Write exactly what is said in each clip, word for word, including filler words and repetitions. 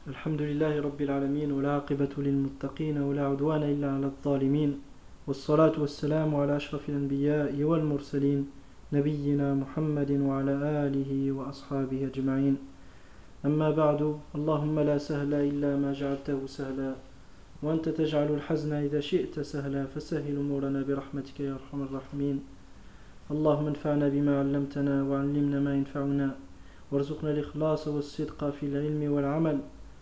الحمد لله رب العالمين والعاقبة للمتقين ولا عدوان إلا على الظالمين والصلاة والسلام على أشرف الأنبياء والمرسلين نبينا محمد وعلى آله وأصحابه أجمعين أما بعد اللهم لا سهل إلا ما جعلته سهلا وأنت تجعل الحزن إذا شئت سهلا فسهل أمورنا برحمتك يا أرحم الراحمين اللهم انفعنا بما علمتنا وعلمنا ما ينفعنا وارزقنا الإخلاص والصدق في العلم والعمل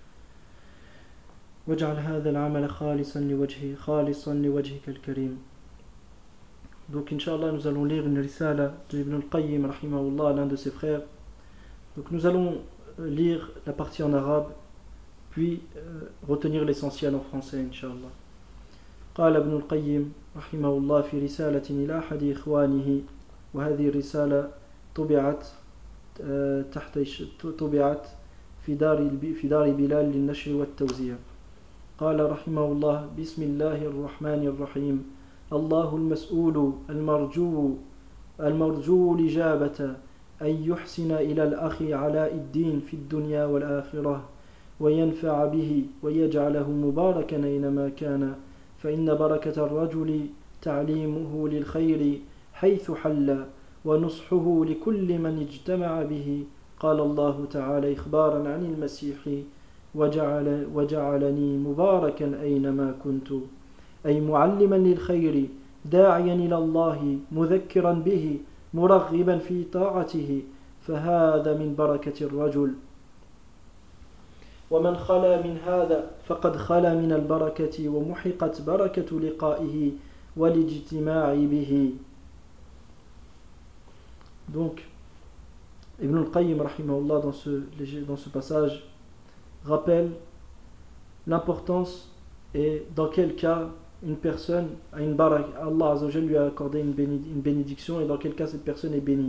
واجعل هذا العمل خالصا لوجهه خالصا لوجهك الكريم. Donc Inch'Allah nous allons lire une risala de Ibn al-Qayyim rahimahullah, l'un de ses frères. Donc nous allons lire la partie en arabe puis euh, retenir l'essentiel en français Inch'Allah. قال ابن القيم رحمه الله في رسالة إلى أحد إخوانه وهذه الرسالة طبعت تحت طبعت في دار في دار بلال للنشر والتوزيع. قال رحمه الله بسم الله الرحمن الرحيم الله المسؤول المرجو المرجو الإجابة أن يحسن إلى الأخ علاء الدين في الدنيا والآخرة وينفع به ويجعله مباركا أينما كان فإن بركة الرجل تعليمه للخير حيث حل ونصحه لكل من اجتمع به. قال الله تعالى إخبارا عن المسيح وجعل وجعلني مباركا أينما كنت أي معلما للخير داعيا إلى الله مذكرا به مرغبا في طاعته فهذا من بركة الرجل ومن خلا من هذا فقد خلا من البركة ومحقت بركة لقائه والاجتماع به. Donc Ibn al-Qayyim rahimahullah dans ce, dans ce passage rappelle l'importance et dans quel cas une personne a une barak, Allah Azza wa Jalla lui a accordé une, béni, une bénédiction et dans quel cas cette personne est bénie.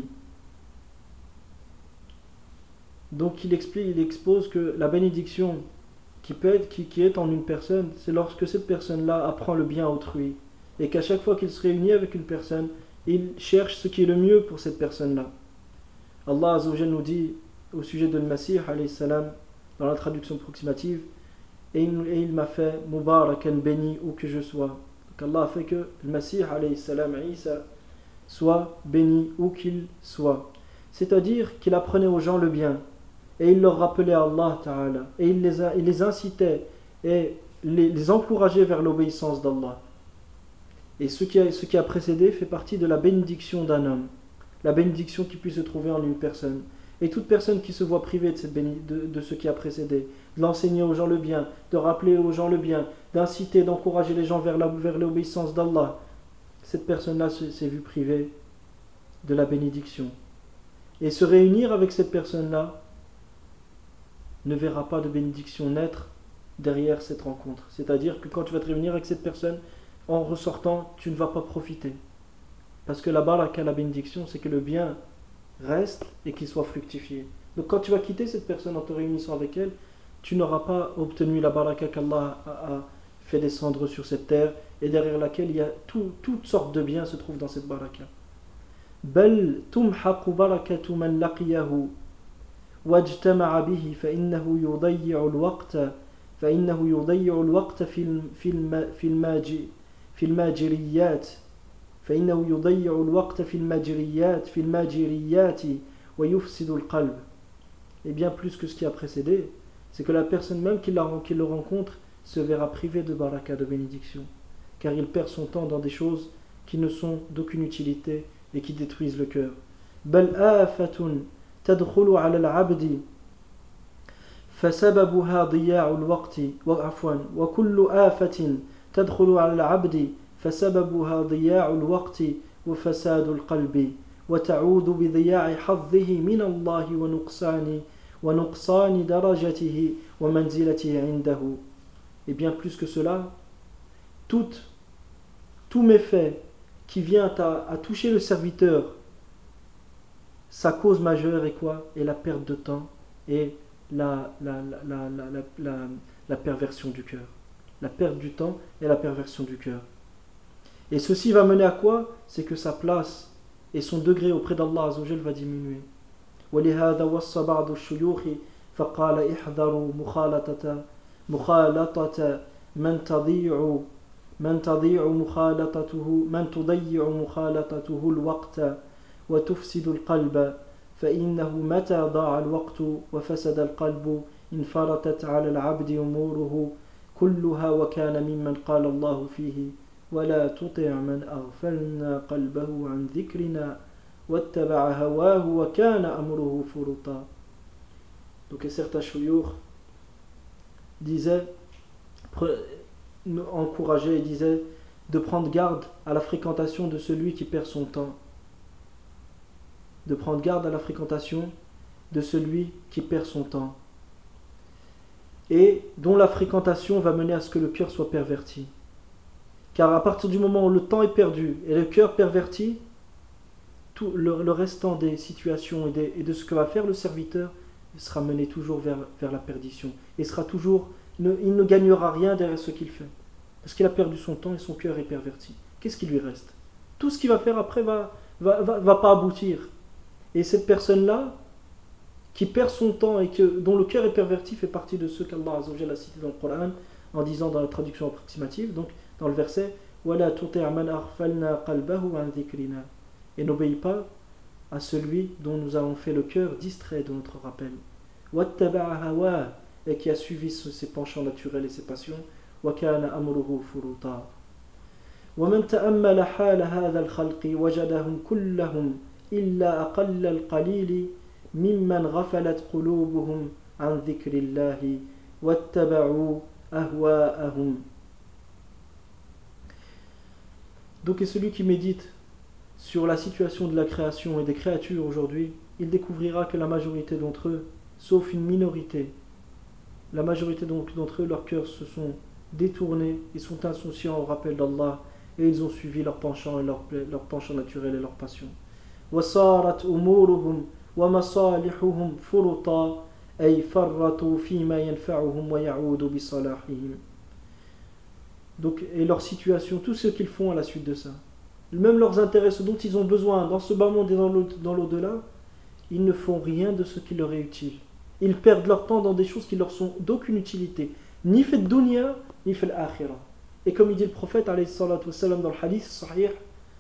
Donc il explique, il expose que la bénédiction qui peut être, qui, qui est en une personne, c'est lorsque cette personne-là apprend le bien à autrui et qu'à chaque fois qu'il se réunit avec une personne, il cherche ce qui est le mieux pour cette personne-là. Allah Azza wa Jalla nous dit au sujet de Masih alayhi salam dans la traduction approximative et il, et il m'a fait Mubarakan béni où que je sois. Donc Allah a fait que le Masih alayhi salam Isa soit béni où qu'il soit. C'est-à-dire qu'il apprenait aux gens le bien et il leur rappelait à Allah Ta'ala et il les, a, il les incitait et les, les encourageait vers l'obéissance d'Allah. Et ce qui, a, ce qui a précédé fait partie de la bénédiction d'un homme, la bénédiction qui puisse se trouver en une personne. Et toute personne qui se voit privée de, cette béni, de, de ce qui a précédé, de l'enseigner aux gens le bien, de rappeler aux gens le bien, d'inciter, d'encourager les gens vers, la, vers l'obéissance d'Allah, cette personne-là s'est vue privée de la bénédiction. Et se réunir avec cette personne-là ne verra pas de bénédiction naître derrière cette rencontre. C'est-à-dire que quand tu vas te réunir avec cette personne, en ressortant, tu ne vas pas profiter. Parce que la baraka, la bénédiction, c'est que le bien reste et qu'il soit fructifié. Donc quand tu vas quitter cette personne en te réunissant avec elle, tu n'auras pas obtenu la baraka qu'Allah a, a fait descendre sur cette terre et derrière laquelle il y a tout, toutes sortes de biens se trouvent dans cette baraka. بل تمحق بركة من لقيه واجتمع به فإنه يضيع الوقت فإنه يضيع الوقت في في في الماجي في الماجريات فإنه يضيع الوقت في الماجريات في الماجريات ويفسد القلب. Et bien plus que ce qui a précédé, c'est que la personne même qui, la, qui le rencontre se verra privée de baraka, de bénédiction, car il perd son temps dans des choses qui ne sont d'aucune utilité et qui détruisent le cœur. بل آفة تدخل على العبد فسببها ضياع الوقت وعفوا وكل آفة تدخل على العبد فسببها ضياع الوقت وفساد القلب وتعود بضياع حظه من الله ونقصان ونقصان درجته ومنزلته عنده. Et bien plus que cela, tout, tout méfait qui vient à, à toucher le serviteur, sa cause majeure est quoi? Et la perte de temps et la, la, la, la, la, la, la perversion du cœur. La perte du temps et la perversion du cœur. Et ceci va mener à quoi? C'est que sa place et son degré auprès d'Allah Azza wa Jal va diminuer. وَلِهَذَا وَصَّ بَعْضُ الشُّيُوخِ فقال احذروا مخالطة مخالطة من تضيع من تضيع مخالطته من تضيع مخالطته الوقت وتفسد القلب فإنه متى ضاع الوقت وفسد القلب انفرطت على العبد أموره كلها وكان ممن قال الله فيه ولا تطع من أغفلنا قلبه عن ذكرنا واتبع هواه وكان أمره فرطا. Donc certains chouyours disaient, encourageaient et disaient de prendre garde à la fréquentation de celui qui perd son temps. De prendre garde à la fréquentation de celui qui perd son temps. Et dont la fréquentation va mener à ce que le cœur soit perverti. Car à partir du moment où le temps est perdu et le cœur perverti, tout le, le restant des situations et, des, et de ce que va faire le serviteur sera mené toujours vers, vers la perdition. Et sera toujours, ne, il ne gagnera rien derrière ce qu'il fait. Parce qu'il a perdu son temps et son cœur est perverti. Qu'est-ce qui lui reste? Tout ce qu'il va faire après va, va, va, va pas aboutir. Et cette personne-là, qui perd son temps et que, dont le cœur est perverti, fait partie de ceux qu'Allah Azza wa Jalla a cités dans le Coran, en disant dans la traduction approximative, donc dans le verset وَلَا تُطِعْ مَنْ أَغْفَلْنَا قَلْبَهُ عَنْ ذِكْرِنَا. Et n'obéis pas à celui dont nous avons fait le cœur distrait de notre rappel. وَاتَّبَعَ هَوَاهُ, et qui a suivi ses penchants naturels et ses passions. وَكَانَ أَمْرُهُ فُرُطًا. وَمَنْ تَأَمَّلَ حَالَ هَذَا الْخَلْقِ وَجَدَهُمْ كُلَّهُمْ إِلَّا أَقَلَّ الْقَلِيلِ مِمَّنْ غَفَلَتْ قُلُوبُهُمْ عَنْ ذِكْرِ اللَّهِ وَاتَّبَعُوا أَهْوَاءَهُمْ. Donc, et celui qui médite sur la situation de la création et des créatures aujourd'hui, il découvrira que la majorité d'entre eux, sauf une minorité, la majorité d'entre eux, leurs cœurs se sont détournés, ils sont insouciants au rappel d'Allah et ils ont suivi leurs penchants et leurs leur penchants naturels et leurs passions. وَصَارَتْ أُمُورُهُمْ وَمَصَالِحُهُمْ فُرُطًا أي فرطوا فيما ينفعهم ويعود بصلاحهم. Donc, et leur situation, tout ce qu'ils font à la suite de ça, même leurs intérêts, ce dont ils ont besoin dans ce bas monde et dans l'au-delà, ils ne font rien de ce qui leur est utile. Ils perdent leur temps dans des choses qui leur sont d'aucune utilité, ni fait dunya, ni fait l'akhira. Et comme il dit le prophète alayhi salatu wassalam dans le hadith sahih,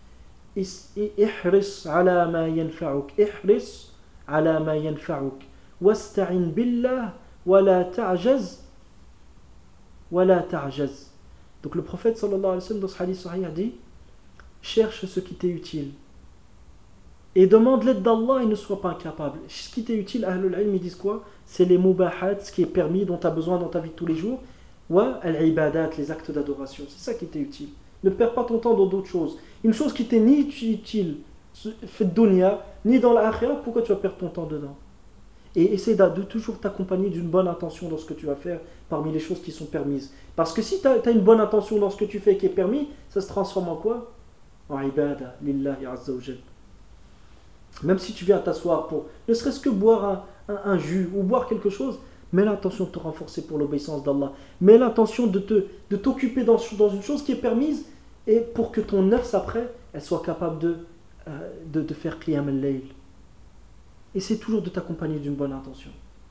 ihris ala ma yanfa'uk, ihris ala ma yanfa'uk, wasta'in billah, wa la ta'jaz, wa la ta'jaz. Donc le prophète sallallahu alayhi wa sallam dans ce hadith sahih a dit, cherche ce qui t'est utile et demande l'aide d'Allah et ne sois pas incapable. Ce qui t'est utile, Ahlul Ilm ils disent quoi? C'est les mubahat, ce qui est permis, dont tu as besoin dans ta vie de tous les jours, ou al-ibadat, les actes d'adoration. C'est ça qui t'est utile. Ne perds pas ton temps dans d'autres choses. Une chose qui t'est ni utile, fait de dunya, ni dans l'akhira, pourquoi tu vas perdre ton temps dedans? Et essaie de, de toujours t'accompagner d'une bonne intention dans ce que tu vas faire parmi les choses qui sont permises. Parce que si tu as, as une bonne intention dans ce que tu fais qui est permis, ça se transforme en quoi? En ibada, lillahi azza wa jal. Même si tu viens t'asseoir pour ne serait-ce que boire un, un, un jus ou boire quelque chose, mets l'intention de te renforcer pour l'obéissance d'Allah. Mets l'intention de, te, de t'occuper dans, dans une chose qui est permise et pour que ton nafs après, elle soit capable de, euh, de, de faire qiyam al-layl. Essaie toujours de t'accompagner d'une bonne intention.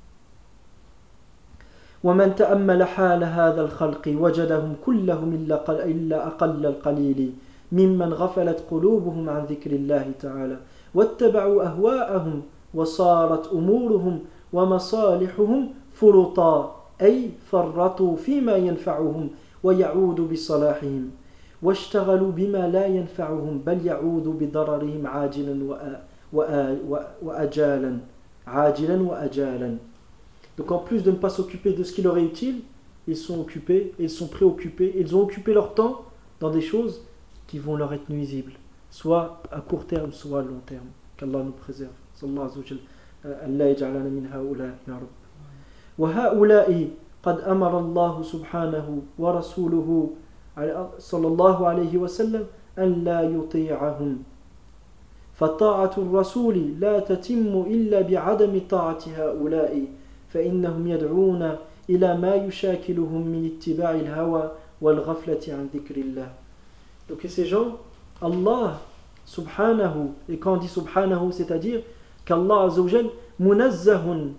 ومن تأمل حال هذا الخلق وجدهم كلهم إلا أقل القليل ممن غفلت قلوبهم عن ذكر الله تعالى واتبعوا أهواءهم وصارت أمورهم ومصالحهم فرطا أي فرطوا فيما ينفعهم ويعود بصلاحهم واشتغلوا بما لا ينفعهم بل يعود بضررهم عاجلا وأجالا عاجلا وأجالا. Donc en plus de ne pas s'occuper de ce qui leur est utile, ils sont occupés, ils sont préoccupés, ils ont occupé leur temps dans des choses qui vont leur être nuisibles, soit à court terme, soit à long terme. Qu'Allah nous préserve. Sallallahu alayhi wa sallam. Allah yaj'alana min haoula, ya Rabb. Wa haoula'i qad amara Allah subhanahu wa rasuluhu sallallahu alayhi wa sallam an la yuti'ahum. فطاعة الرسول لا تتم إلا بعدم طاعة هؤلاء فإنهم يدعون إلى ما يشاكلهم من اتباع الهوى والغفلة عن ذكر الله. Donc et ces gens, Allah subhanahu, et quand on dit subhanahu, c'est-à-dire qu'Allah azza wa jal munazzahun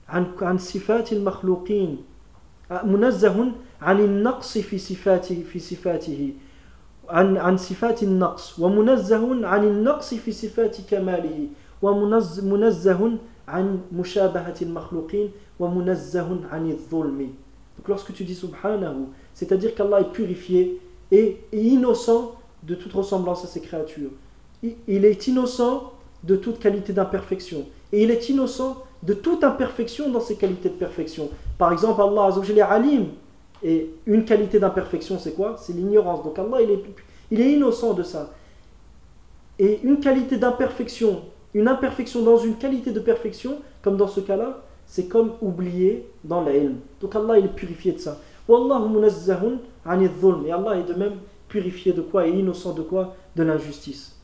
عن عن صفات المخلوقين منزه عن النقص في صفاته في صفاته عن عن صفات النقص ومنزه عن النقص في صفات كماله ومنزه عن مشابهة المخلوقين ومنزه عن الظلم. Donc lorsque tu dis subhanahu, c'est-à-dire qu'Allah est purifié et, et innocent de toute ressemblance à ses créatures. Il, il est innocent de toute qualité d'imperfection. Et il est innocent de toute imperfection dans ses qualités de perfection. Par exemple, Allah Azza wa Jalla est alim. Et une qualité d'imperfection, c'est quoi? C'est l'ignorance. Donc Allah, il est, il est innocent de ça. Et une qualité d'imperfection, une imperfection dans une qualité de perfection, comme dans ce cas-là, c'est comme oublier dans l'ilm. Donc Allah, il est purifié de ça. Wallahu munazzahun anil dhulm. Et Allah est de même purifié de quoi? Et innocent de quoi? De l'injustice.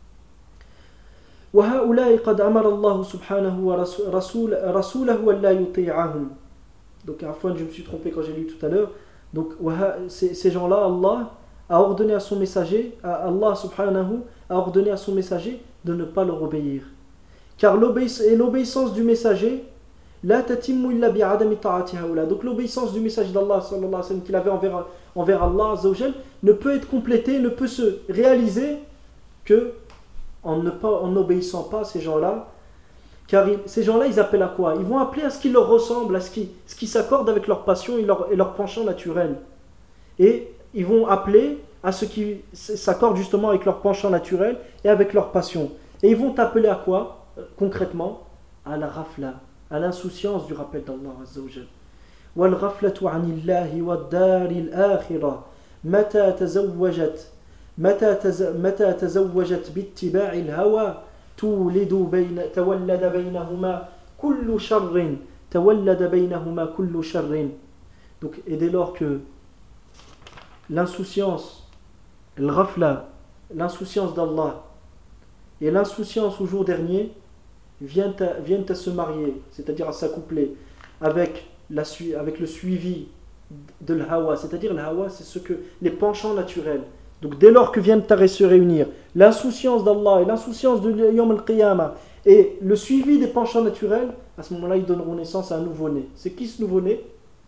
وهؤلاء قد أمر الله سبحانه ورسول رسوله ألا يطيعهم. Donc à fois je me suis trompé quand j'ai lu tout à l'heure. Donc ces, ces gens-là, Allah a ordonné à son messager, Allah subhanahu a ordonné à son messager de ne pas leur obéir. Car l'obéissance, et l'obéissance du messager, la tatimmu illa bi'adami ta'ati haula. Donc l'obéissance du messager d'Allah sallallahu alayhi wa sallam qu'il avait envers, envers Allah azza wa jal ne peut être complétée, ne peut se réaliser que en ne pas, en n'obéissant pas à ces gens-là. Car ils, ces gens-là, ils appellent à quoi? Ils vont appeler à ce qui leur ressemble, à ce qui, ce qui s'accorde avec leur passion et leur, et leur penchant naturel. Et ils vont appeler à ce qui s'accorde justement avec leur penchant naturel et avec leur passion. Et ils vont appeler à quoi, concrètement? À la ghafla, à l'insouciance du rappel d'Allah Azza wa Jal. Wal ghaflatu anillahi wad daril akhirah mata tazawwajat mata mata tazawwajat bittiba'i al-hawa تولد بين تولد بينهما كل شر تولد بينهما كل شر. Donc et dès lors que l'insouciance, le ghafla, l'insouciance d'Allah et l'insouciance au jour dernier viennent à, viennent à se marier, c'est-à-dire à s'accoupler avec, la, avec le suivi de l'hawa, c'est-à-dire le hawa, c'est ce que les penchants naturels. Donc dès lors que viennent à se réunir l'insouciance d'Allah et l'insouciance de Yawm al-Qiyamah et le suivi des penchants naturels, à ce moment-là ils donneront naissance à un nouveau-né. C'est qui ce nouveau-né?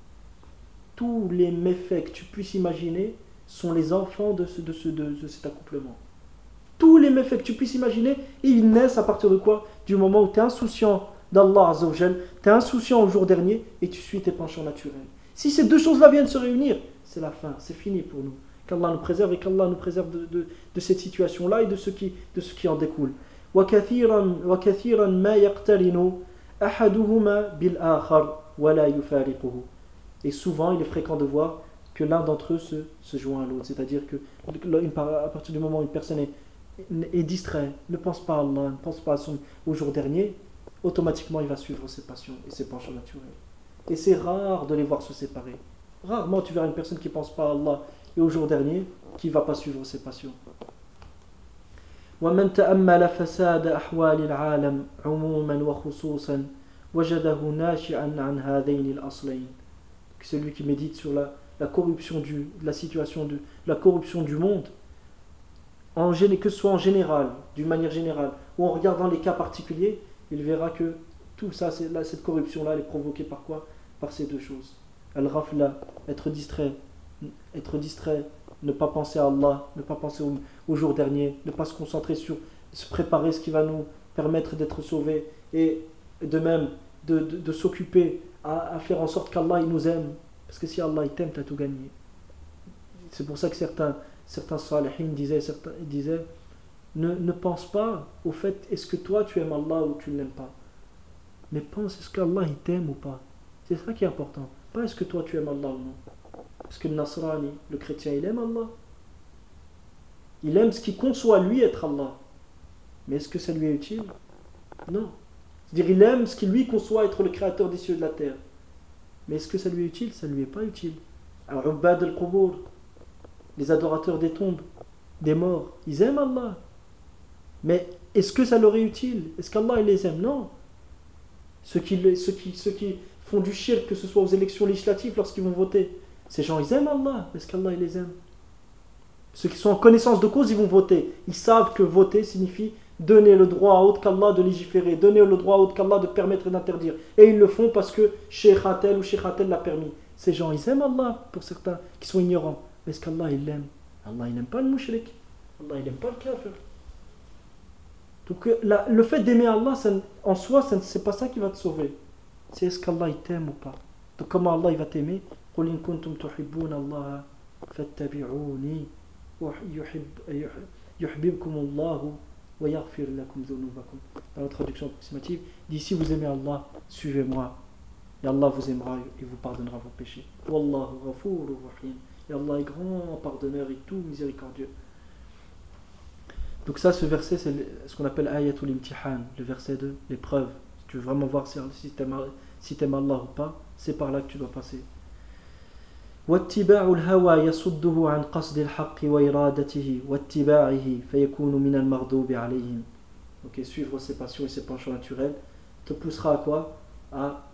Tous les méfaits que tu puisses imaginer sont les enfants de, ce, de, ce, de, de cet accouplement. Tous les méfaits que tu puisses imaginer, ils naissent à partir de quoi? Du moment où tu es insouciant d'Allah Azza wa Jal, tu es insouciant au jour dernier et tu suis tes penchants naturels. Si ces deux choses-là viennent se réunir, c'est la fin, c'est fini pour nous. Qu'Allah nous préserve et qu'Allah nous préserve de, de, de cette situation-là et de ce qui, de ce qui en découle. وَكَثِيرًا مَا يَقْتَرِنُ أَحَدُهُمَا بِالْآخَرِ وَلَا يُفَارِقُهُ. Et souvent, il est fréquent de voir que l'un d'entre eux se, se joint à l'autre. C'est-à-dire que à partir du moment où une personne est, est distraite, ne pense pas à Allah, ne pense pas à son, au jour dernier, automatiquement il va suivre ses passions et ses penchants naturels. Et c'est rare de les voir se séparer. Rarement tu verras une personne qui ne pense pas à Allah et au jour dernier, qui ne va pas suivre ses passions. وَمَنْ تَأَمَّلَ فَسَادَ أَحْوَالِ الْعَالَمِ عُمُومًا وَخُصُوصًا وَجَدَهُ نَاشِئًا عَنْ هَذَيْنِ الْأَصْلَيْنِ. Celui qui médite sur la, la corruption du, la situation de la corruption du monde, en, que ce soit en général, d'une manière générale, ou en regardant les cas particuliers, il verra que tout ça, c'est, là, cette corruption-là, elle est provoquée par quoi? Par ces deux choses. Al-ghafla, être distrait, être distrait, ne pas penser à Allah, ne pas penser au, au jour dernier, ne pas se concentrer sur se préparer ce qui va nous permettre d'être sauvés, et de même de, de, de s'occuper à, à faire en sorte qu'Allah il nous aime, parce que si Allah il t'aime, tu as tout gagné. C'est pour ça que certains certains salihin disaient, certains, disaient ne, ne pense pas au fait est-ce que toi tu aimes Allah ou tu ne l'aimes pas, mais pense est-ce qu'Allah il t'aime ou pas. C'est ça qui est important, pas est-ce que toi tu aimes Allah ou non. Parce que le Nasrani, le chrétien, il aime Allah. Il aime ce qu'il conçoit lui être Allah. Mais est-ce que ça lui est utile? Non. C'est-à-dire il aime ce qu'il lui conçoit être le créateur des cieux et de la terre. Mais est-ce que ça lui est utile? Ça ne lui est pas utile. Alors, Ubbad al-Qubur, les adorateurs des tombes, des morts, ils aiment Allah. Mais est-ce que ça leur est utile? Est-ce qu'Allah il les aime? Non. Ceux qui, ceux, qui, ceux qui font du shirk, que ce soit aux élections législatives lorsqu'ils vont voter, ces gens, ils aiment Allah. Est-ce qu'Allah, il les aime? Ceux qui sont en connaissance de cause, ils vont voter. Ils savent que voter signifie donner le droit à autre qu'Allah de légiférer, donner le droit à autre qu'Allah de permettre et d'interdire. Et ils le font parce que Cheikh Atel ou Cheikh Atel l'a permis. Ces gens, ils aiment Allah, pour certains qui sont ignorants. Mais est-ce qu'Allah, il l'aime? Allah, il n'aime pas le mushrik. Allah, il n'aime pas le kafir. Donc la, le fait d'aimer Allah, ça, en soi, ça, c'est pas ça qui va te sauver. C'est est-ce qu'Allah, il t'aime ou pas? Donc comment Allah, il va t'aimer? قُلْ إِن كُنْتُمْ تُحِبُّونَ اللَّهَ فَاتَّبِعُونِي يُحْبِبْكُمُ اللَّهُ وَيَغْفِرْ لَكُمْ ذُنُوبَكُمْ. Dans la traduction approximative, dit si vous aimez Allah, suivez-moi. Et Allah vous aimera et vous pardonnera vos péchés. Wallahu ghafurur rahim. Et Allah est grand pardonneur et tout miséricordieux. Donc ça, ce verset, c'est ce qu'on appelle ayatul imtihan, le verset de l'épreuve. Si tu veux vraiment voir si tu aimes si Allah ou pas, c'est par là que tu dois passer. واتباع الهوى يصده عن قصد الحق وإرادته واتباعه فيكون من المغضوب عليهم. Ok, suivre ses passions et ses penchants naturels te poussera à quoi? À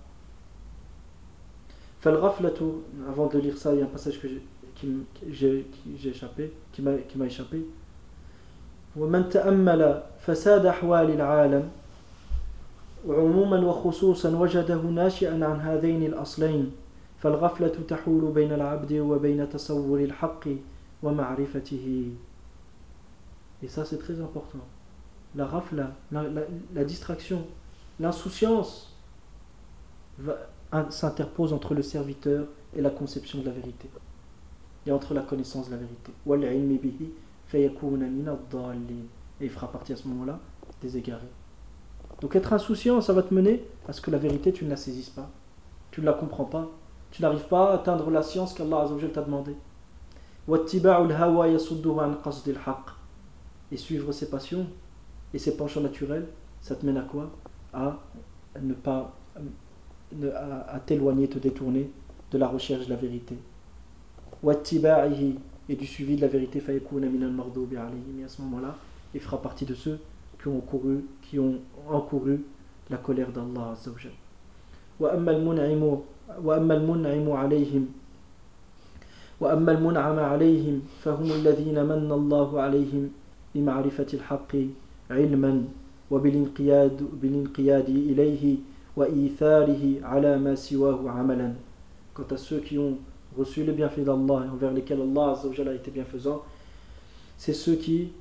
فالغفلة. Avant de lire ça, il y a un passage que j'ai, qui, j'ai, qui, j'ai échappé, qui m'a, qui m'a échappé. ومن تأمل فساد أحوال العالم وعموما وخصوصا وجده ناشئا عن هذين الأصلين فالغفلة تحول بين العبد وبين تصور الحق ومعرفته. Et ça c'est très important. La ghafla, la, la, la distraction, l'insouciance va, s'interpose entre le serviteur et la conception de la vérité et entre la connaissance de la vérité. وَالْعِلْمِ بِهِ فَيَكُونَ مِنَ الضَّالِّينَ. Et il fera partie à ce moment-là des égarés. Donc être insouciant, ça va te mener à ce que la vérité tu ne la saisisses pas, tu ne la comprends pas, tu n'arrives pas à atteindre la science qu'Allah Azza wa Jalla t'a demandé. وَاتِّبَاعُ الْهَوَى يَصُدُّهُ عَنْ قَصْدِ الْحَقِّ. Et suivre ses passions et ses penchants naturels, ça te mène à quoi? À ne pas à, à t'éloigner, te détourner de la recherche de la vérité. وَاتِّبَاعِهِ. Et du suivi de la vérité, فَيَكُونَ مِنَ الْمَغْضُوبِ عَلَيْهِمْ. Et à ce moment-là, il fera partie de ceux qui ont encouru, qui ont encouru la colère d'Allah Azza wa Jalla. وأما المنعم وأما المنعم عليهم وأما المنعم عليهم فهم الذين من الله عليهم بمعرفة الحق علما وبالانقياد بالانقياد إليه وإيثاره على ما سواه عملا. Quant à ceux qui ont reçu les bienfaits d'Allah et envers lesquels Allah Azza wa Jalla a été bienfaisant, c'est ceux qui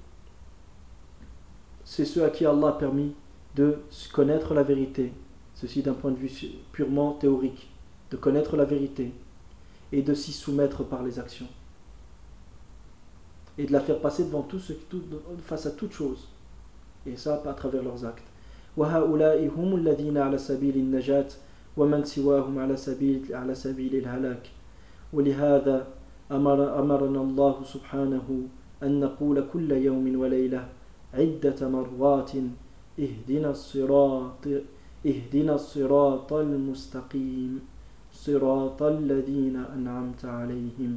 c'est ceux à qui Allah a permis de connaître la vérité. Ceci d'un point de vue purement théorique, de connaître la vérité et de s'y soumettre par les actions et de la faire passer devant tout ce tout, face à toute chose, et ça à travers leurs actes. وَهَؤُلَاءِ هُمُ الَّذِينَ عَلَى سَبِيلِ النَّجَاةِ وَمَنْ سِوَاهُمْ عَلى سَبِيلِ عَلى سَبِيلِ الْهَلَاكِ وَلِهَذَا أمر أمرنا الله سبحانه أن نقول كل يوم وليلة عدة مرات اهدنا الصراط اهدنا الصراط المستقيم صراط الذين أنعمت عليهم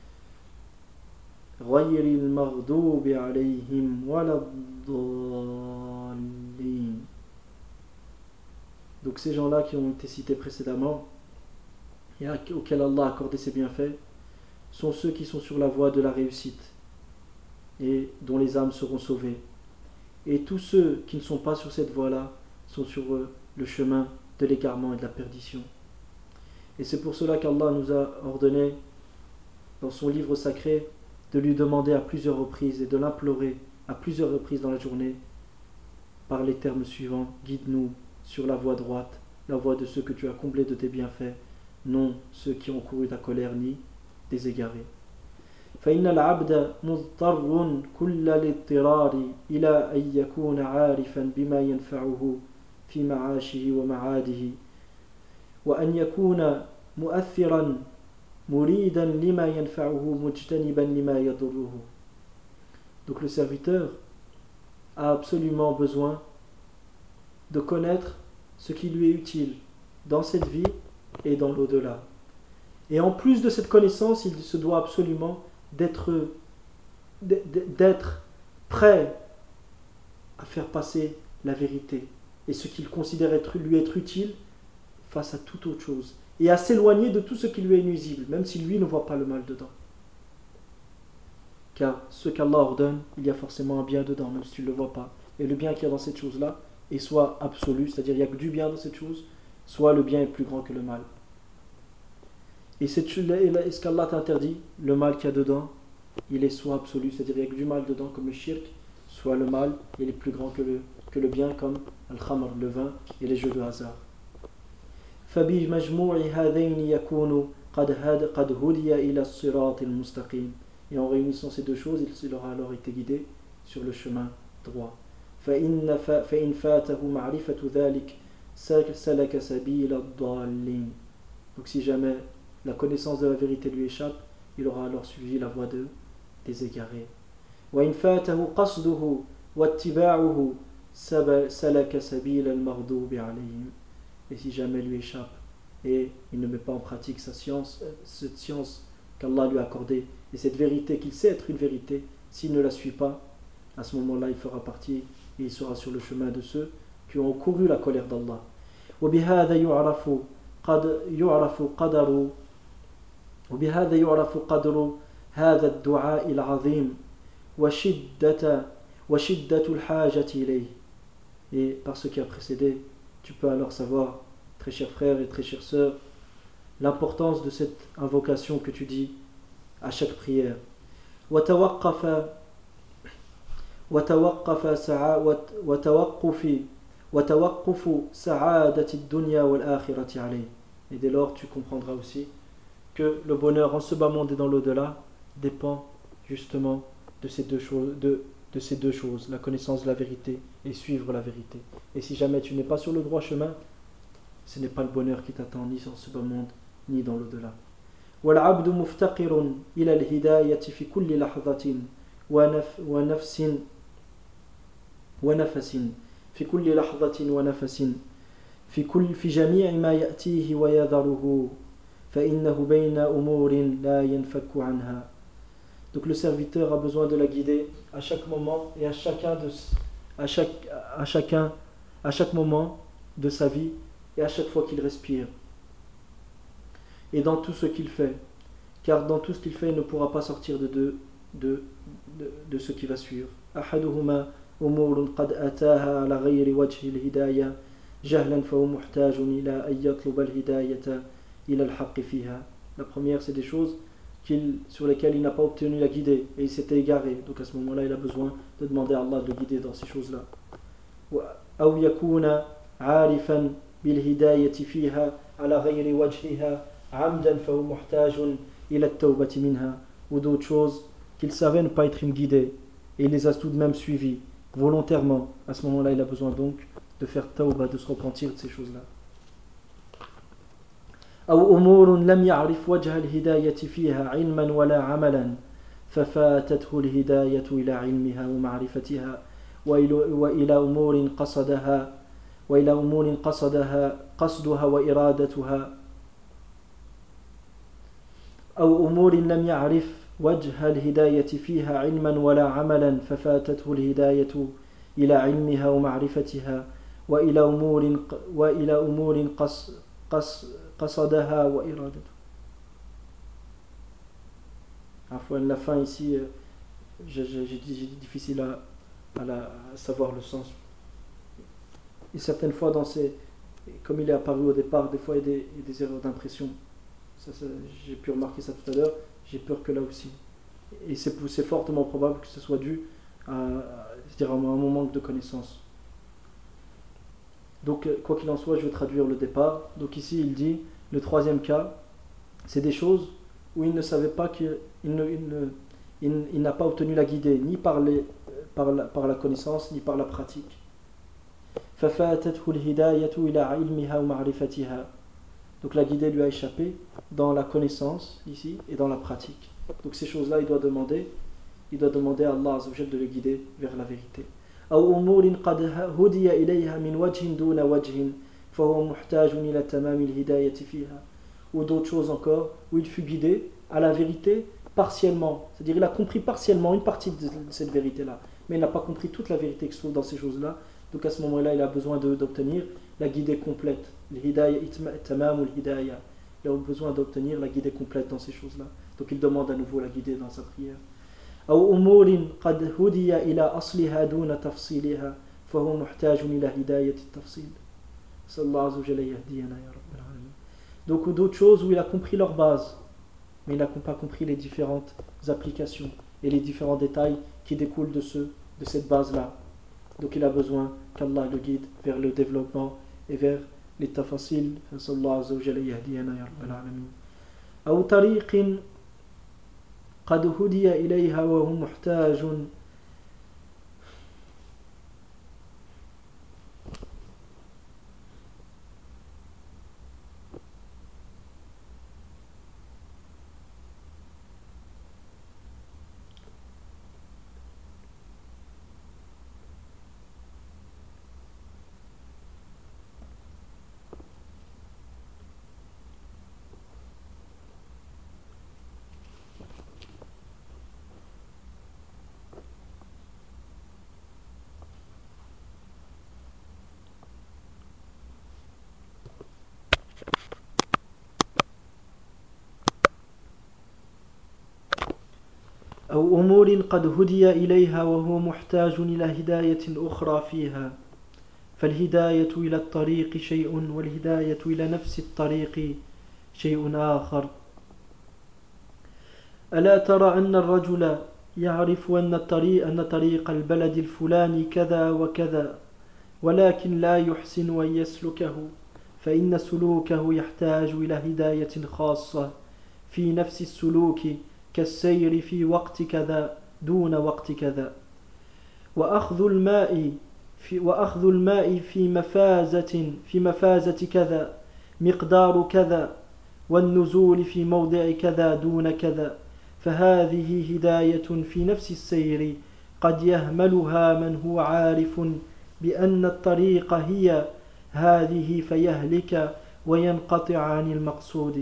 غير المغضوب عليهم ولا الضالين. Donc ces gens-là qui ont été cités précédemment et auxquels Allah a accordé ses bienfaits sont ceux qui sont sur la voie de la réussite et dont les âmes seront sauvées. Et tous ceux qui ne sont pas sur cette voie-là sont sur le chemin de l'égarement et de la perdition. Et c'est pour cela qu'Allah nous a ordonné dans son livre sacré de lui demander à plusieurs reprises et de l'implorer à plusieurs reprises dans la journée par les termes suivants: guide-nous sur la voie droite, la voie de ceux que tu as comblés de tes bienfaits, non ceux qui ont couru ta colère ni des égarés. فإن العبد مضطر كل الاضطرار إلى أن يكون عارفا بما ينفعه في معاشه ومعاده وأن يكون مؤثرا مريدا لما ينفعه مجتنبا لما يضره. Donc le serviteur a absolument besoin de connaître ce qui lui est utile dans cette vie et dans l'au-delà. Et en plus de cette connaissance, il se doit absolument d'être, d'être prêt à faire passer la vérité et ce qu'il considère être, lui être utile face à toute autre chose, et à s'éloigner de tout ce qui lui est nuisible, même si lui ne voit pas le mal dedans. Car ce qu'Allah ordonne, il y a forcément un bien dedans, même si tu ne le vois pas. et le bien qu'il y a dans cette chose-là est soit absolu, c'est-à-dire il n'y a que du bien dans cette chose, soit le bien est plus grand que le mal. Et cette chose-là, est-ce qu'Allah t'interdit le mal qu'il y a dedans, il est soit absolu, c'est-à-dire il n'y a que du mal dedans comme le shirk, soit le mal, il est plus grand que le, que le bien comme al-khamr, le vin et les jeux de hasard. فَبِمَجْمُوعِ هَذَيْنِ يَكُونُ قَدْ هُدِيَ إِلَى الصِّرَاطِ الْمُسْتَقِيمِ. Et en réunissant ces deux choses, il aura alors été guidé sur le chemin droit. فَإِنَّ فَإِنْ فَاتَهُ مَعْرِفَةُ ذَلِكَ سَلَكَ سَبِيلَ الضَّالِّينَ. Donc si jamais la connaissance de la vérité lui échappe, il aura alors suivi la voie de, des égarés. وَإِنْ فَاتَهُ قَصْدُهُ وَاتِّبَاعُهُ سَلَكَ سَبِيلَ الْمَغْضُوبِ عَلَيْهِمْ. Et si jamais lui échappe et il ne met pas en pratique sa science, cette science qu'Allah lui a accordée et cette vérité qu'il sait être une vérité, s'il ne la suit pas, à ce moment-là il fera partie et il sera sur le chemin de ceux qui ont couru la colère d'Allah. وبهذا يعرف قد يعرف قدر وبهذا يعرف قدر هذا الدعاء العظيم وشدة وشدة الحاجة إليه. Et par ce qui a précédé, tu peux alors savoir, très chers frères et très chères sœurs, l'importance de cette invocation que tu dis à chaque prière. وتوقف وتوقف سعا وتوقف وتوقف سعادة الدنيا والآخرة عليه. Et dès lors tu comprendras aussi que le bonheur en ce bas monde et dans l'au-delà dépend justement de ces deux choses, de, de ces deux choses, la connaissance de la vérité et suivre la vérité. Et si jamais tu n'es pas sur le droit chemin, ce n'est pas le bonheur qui t'attend ni dans ce bas monde ni dans l'au-delà. والعبد مفتقر إلى الهداية في كل لحظة ونف ونفس ونفس في كل لحظة ونفس في كل في جميع ما يأتيه ويذره فإنه بين أمور لا ينفك عنها. Donc le serviteur a besoin de la guider à chaque moment et à chacun de à chaque à chacun à chaque moment de sa vie et à chaque fois qu'il respire et dans tout ce qu'il fait, car dans tout ce qu'il fait il ne pourra pas sortir de de de, de, de ce qui va suivre. أحدهما أمور قد أتاها على غير وجه الهداية جهلا فهو محتاج إلى أن يطلب الهداية إلى الحق فيها. La première, c'est des choses qu'il, sur lesquelles il n'a pas obtenu la guidée et il s'était égaré. Donc à ce moment-là, il a besoin de demander à Allah de le guider dans ces choses-là. أو يكون عارفا بالهداية فيها على غير وجهها عمدا فهو محتاج إلى التوبة منها. Ou d'autres choses qu'il savait ne pas être une guidée et il les a tout de même suivies volontairement. À ce moment-là, il a besoin donc de faire tawbah, de se repentir de ces choses-là. أو أمور لم يعرف وجه الهداية فيها علما ولا عملا ففاتته الهداية إلى علمها ومعرفتها وإلى أمور قصدها وإلى أمور قصدها قصدها وإرادتها أو أمور لم يعرف وجه الهداية فيها علما ولا عملا ففاتته الهداية إلى علمها ومعرفتها وإلى أمور وإلى أمور قص قص قصدها وإرادتها. Enfin, la fin ici, j'ai dit difficile à, à, la, à savoir le sens. Et certaines fois, dans ces, comme il est apparu au départ, des fois il y a des, il y a des erreurs d'impression. Ça, ça, j'ai pu remarquer ça tout à l'heure. J'ai peur que là aussi. Et c'est, c'est fortement probable que ce soit dû à, à, à un manque de connaissance. Donc, quoi qu'il en soit, je vais traduire le départ. Donc ici, il dit, le troisième cas, c'est des choses où il ne savait pas qu'il il ne, il ne, il, il n'a pas obtenu la guidée, ni par, les, par, la, par la connaissance, ni par la pratique. فَفَاتَتْهُ الْهِدَايَةُ إِلَى عِلْمِهَا وَمَعْرِفَتِهَا. Donc la guidée lui a échappé dans la connaissance, ici, et dans la pratique. Donc ces choses-là, il doit demander, il doit demander à Allah Azza wa Jalla de le guider vers la vérité. أو أمور قد هدي إليها من وجه دون وجه فهو محتاج إلى تمام الهداية فيها. Ou d'autres choses encore où il fut guidé à la vérité partiellement, c'est-à-dire il a compris partiellement une partie de cette vérité-là, mais il n'a pas compris toute la vérité qui se trouve dans ces choses-là. Donc à ce moment-là, il a besoin de, d'obtenir la guidée complète, l'hidayah tamam ou l'hidayah. Il a besoin d'obtenir la guidée complète dans ces choses-là. Donc il demande à nouveau la guidée dans sa prière. أو أمور قد هدي إلى أصلها دون تفصيلها فهو محتاج إلى هداية التفصيل. صلى الله عز وجل يهدينا يا رب العالمين. Donc, ou d'autres choses où il a compris leur base, mais il n'a pas compris les différentes applications et les différents détails qui découlent de, ce, de cette base-là. Donc il a besoin qu'Allah le guide vers le développement et vers les tafasil. Sallallahu azza wa jalla yahdiyana ya rabbal alamin. أو طريق قد هدي إليها وهو محتاج أو أمور قد هدي إليها وهو محتاج إلى هداية أخرى فيها فالهداية إلى الطريق شيء والهداية إلى نفس الطريق شيء آخر. ألا ترى أن الرجل يعرف أن الطريق أن طريق البلد الفلاني كذا وكذا ولكن لا يحسن أن يسلكه فإن سلوكه يحتاج إلى هداية خاصة في نفس السلوك كالسير في وقت كذا دون وقت كذا وأخذ الماء في وأخذ الماء في مفازة في مفازة كذا مقدار كذا والنزول في موضع كذا دون كذا فهذه هداية في نفس السير قد يهملها من هو عارف بأن الطريق هي هذه فيهلك وينقطع عن المقصود.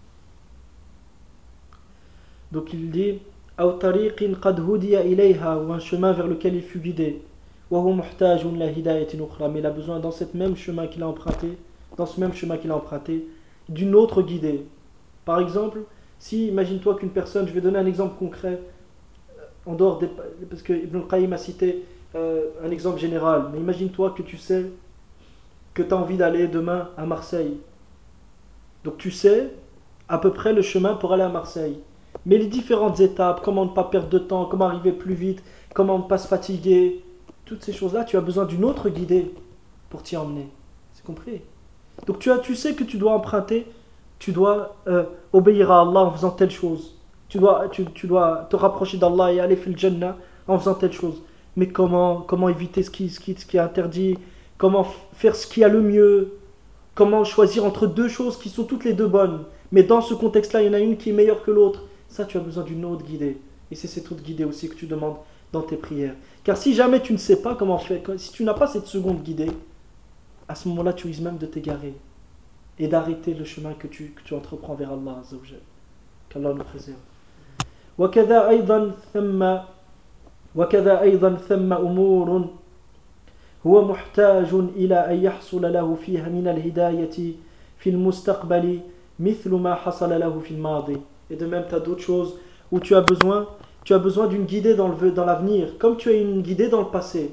Donc il dit أو طريق قد هدي إليها, ou un chemin vers lequel il fut guidé, وهو محتاج إلى هداية أخرى, mais il a besoin dans cette même chemin qu'il a emprunté, dans ce même chemin qu'il a emprunté, d'une autre guidée. Par exemple, si imagine-toi qu'une personne, je vais donner un exemple concret, en dehors des, parce que Ibn al-Qayyim a cité euh, un exemple général, mais imagine-toi que tu sais que tu as envie d'aller demain à Marseille. Donc tu sais à peu près le chemin pour aller à Marseille. Mais les différentes étapes, comment ne pas perdre de temps, comment arriver plus vite, comment ne pas se fatiguer, toutes ces choses-là, tu as besoin d'une autre guidée pour t'y emmener. C'est compris? Donc tu, as, tu sais que tu dois emprunter, tu dois euh, obéir à Allah en faisant telle chose. Tu dois, tu, tu dois te rapprocher d'Allah et aller fil Jannah en faisant telle chose. Mais comment, comment éviter ce qui, ce, qui, ce qui est interdit? Comment faire ce qui a le mieux? Comment choisir entre deux choses qui sont toutes les deux bonnes? Mais dans ce contexte-là, il y en a une qui est meilleure que l'autre. Ça, tu as besoin d'une autre guidée. Et c'est cette autre guidée aussi que tu demandes dans tes prières. Car si jamais tu ne sais pas comment faire, si tu n'as pas cette seconde guidée, à ce moment-là, tu risques même de t'égarer et d'arrêter le chemin que tu, que tu entreprends vers Allah Azza wa Jal. Qu'Allah nous préserve. وكذا أيضا ثم وكذا أيضا ثم أمور هو محتاج إلى أن يحصل له فيها من الهداية في المستقبل مثل ما حصل له في الماضي. Et de même, tu as d'autres choses où tu as besoin, tu as besoin d'une guidée dans, le, dans l'avenir, comme tu as une guidée dans le passé.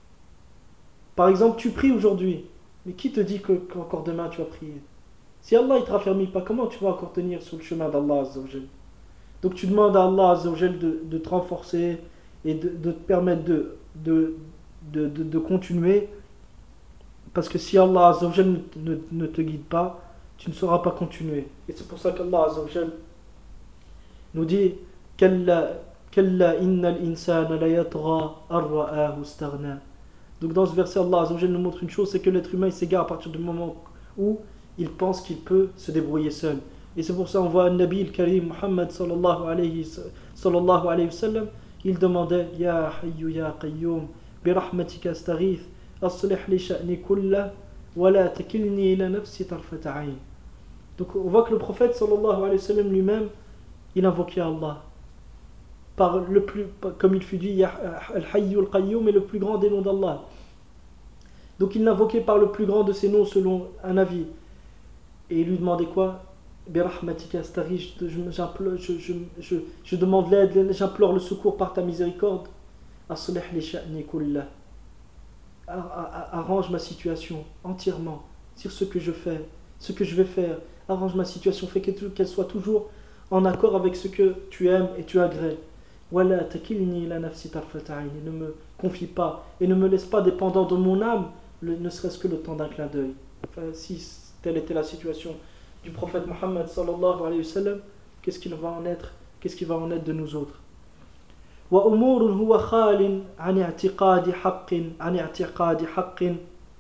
Par exemple, tu pries aujourd'hui, mais qui te dit que, qu'encore demain tu vas prier? Si Allah ne te raffermit pas, comment tu vas encore tenir sur le chemin d'Allah Azza wa Jal? Donc tu demandes à Allah Azza wa Jal de, de te renforcer et de, de te permettre de, de, de, de, de continuer, parce que si Allah Azza wa Jal ne, ne, ne te guide pas, tu ne sauras pas continuer. Et c'est pour ça qu'Allah Azza wa Jal nous dit Kalla innal insana la yatgha ar-ra'ahu istaghna. Donc dans ce verset, Allah Azza wa Jal nous montre une chose, c'est que l'être humain il s'égare à partir du moment où il pense qu'il peut se débrouiller seul. Et c'est pour ça qu'on voit un Nabi al-Karim Muhammad sallallahu alayhi, sallallahu alayhi wa sallam, il demandait Ya hayyu ya qayyum bi rahmatika astaghith aslih li sha'ni kullah wa la takilni ila nafsi tarfat ayn. Donc on voit que le prophète sallallahu alayhi wa sallam lui-même il invoquait Allah par le plus, comme il fut dit, Al-Hayyu Al-Qayyum est le plus grand des noms d'Allah. Donc il l'invoquait par le plus grand de ses noms selon un avis. Et il lui demandait quoi? Birahmatika astaghith, je, je, je, je, je demande l'aide, j'implore le secours par ta miséricorde. Aslih li sha'ni kullah. arrange ma situation entièrement sur ce que je fais, ce que je vais faire. Arrange ma situation, fais qu'elle soit toujours en accord avec ce que tu aimes et tu agrées. Wala takilni ila nafsi tarfata ayn, ne me confie pas et ne me laisse pas dépendant de mon âme, le, ne serait-ce que le temps d'un clin d'œil. Enfin, si telle était la situation du prophète Mohammed sallallahu alayhi wa sallam, qu'est-ce qu'il va en être, qu'est-ce qui va en être de nous autres? Wa umurun huwa khalin an i'tiqadi haqqin an i'tiqadi haqqin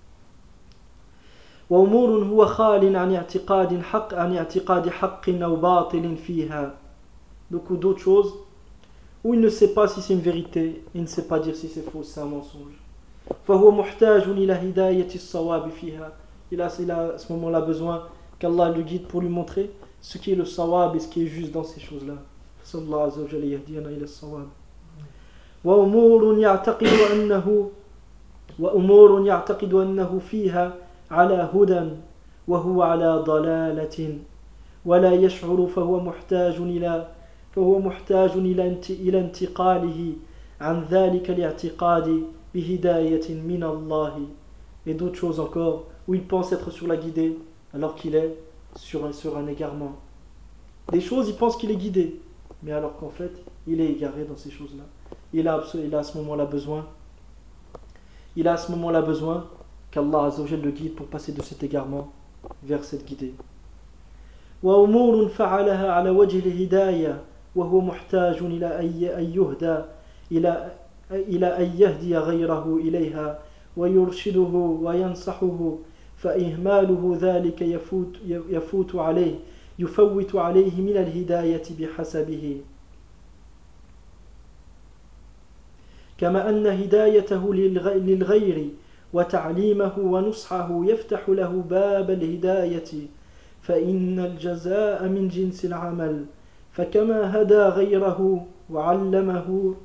وأمور هو خال عن اعتقاد حق عن اعتقاد حق أو باطل فيها. Beaucoup d'autres choses où il ne sait pas si c'est une vérité, il ne sait pas dire si c'est faux, c'est un mensonge. فهو محتاج إلى هداية الصواب فيها. Il a, il a à ce moment-là besoin qu'Allah le guide pour lui montrer ce qui est le sawab et ce qui est juste dans ces choses-là. فصلى الله عز وجل يهدينا إلى الصواب. وأمور يعتقد أنه وأمور يعتقد أنه فيها على هدى وهو على ضلالة ولا يشعر فهو محتاج إلى فهو محتاج إلى إلى انتقاله عن ذلك الاعتقاد بهداية من الله. Et d'autres choses encore où il pense être sur la guidée alors qu'il est sur un, sur un égarement. Des choses, il pense qu'il est guidé, mais alors qu'en fait, il est égaré dans ces choses-là. Il a, il a à ce moment-là besoin, il a à ce moment-là besoin qu'Allah Azza wa Jalla le guide pour passer de cet égarement vers cette guidée. وأمور فعلها على وجه الهداية وهو محتاج إلى أن يهدى إلى إلى أن يهدي غيره إليها ويرشده وينصحه فإهماله ذلك يفوت يفوت عليه يفوت عليه من الهداية بحسبه. كما أن هدايته للغير وتعليمه ونصحه يفتح له باب الهداية فإن الجزاء من جنس العمل فكما هدى غيره وعلمه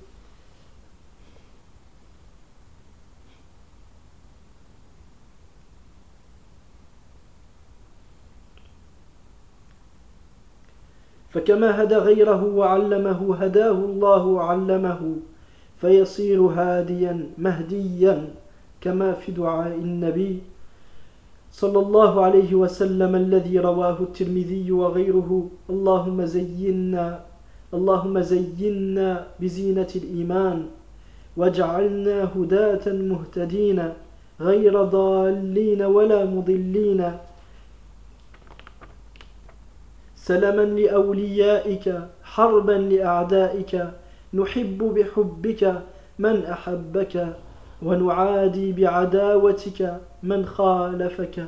فكما هدى غيره وعلمه هداه الله وعلمه فيصير هاديا مهديا كما في دعاء النبي صلى الله عليه وسلم الذي رواه الترمذي وغيره اللهم زينا اللهم زينا بزينة الإيمان واجعلنا هداة مهتدين غير ضالين ولا مضلين سلما لأوليائك حربا لأعدائك نحب بحبك من أحبك ونعادي بعداوتك من خالفك.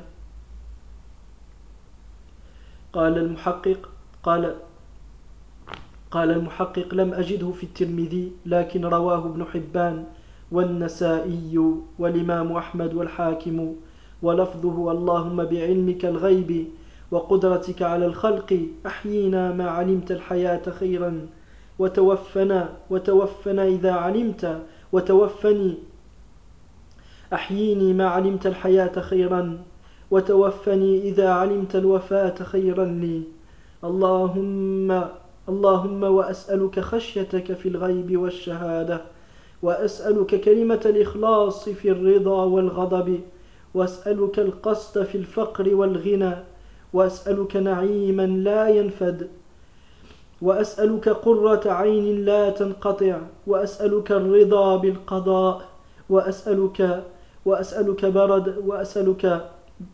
قال المحقق قال قال المحقق لم أجده في الترمذي لكن رواه ابن حبان والنسائي والإمام أحمد والحاكم ولفظه اللهم بعلمك الغيب وقدرتك على الخلق أحيينا ما علمت الحياة خيرا وتوفنا وتوفنا إذا علمت وتوفني أحييني ما علمت الحياة خيرا وتوفني إذا علمت الوفاة خيرا لي. اللهم اللهم وأسألك خشيتك في الغيب والشهادة وأسألك كلمة الإخلاص في الرضا والغضب وأسألك القصد في الفقر والغنى وأسألك نعيما لا ينفد وأسألك قرة عين لا تنقطع وأسألك الرضا بالقضاء وأسألك وأسألك برد وأسألك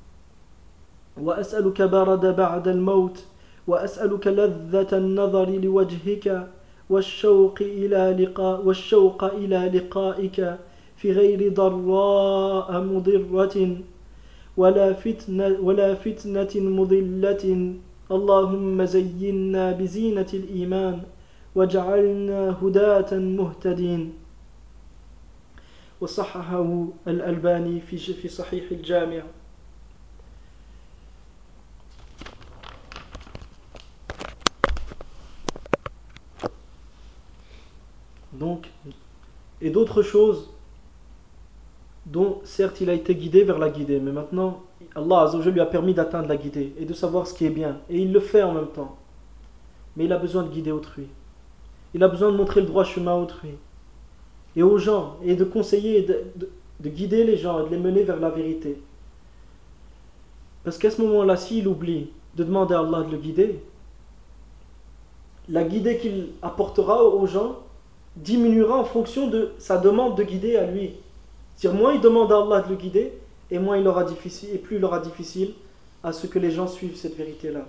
وأسألك برد بعد الموت وأسألك لذة النظر لوجهك والشوق إلى لقاء والشوق إلى لقائك في غير ضراء مضرة ولا فتنة ولا فتنة مضلة. اللهم زينا بزينة الإيمان واجعلنا هداة مهتدين. وصححه الألباني في في صحيح الجامع. Donc, et d'autres choses dont certes il a été guidé vers la guidée, mais maintenant Allah Azza wa Jalla lui a permis d'atteindre la guidée et de savoir ce qui est bien, et il le fait en même temps. Mais il a besoin de guider autrui, il a besoin de montrer le droit chemin à autrui et aux gens, et de conseiller, de, de, de guider les gens et de les mener vers la vérité. Parce qu'à ce moment-là, s'il oublie de demander à Allah de le guider, la guidée qu'il apportera aux gens diminuera en fonction de sa demande de guider à lui. C'est-à-dire, moins il demande à Allah de le guider, et moins il aura difficile, et plus il aura difficile à ce que les gens suivent cette vérité-là.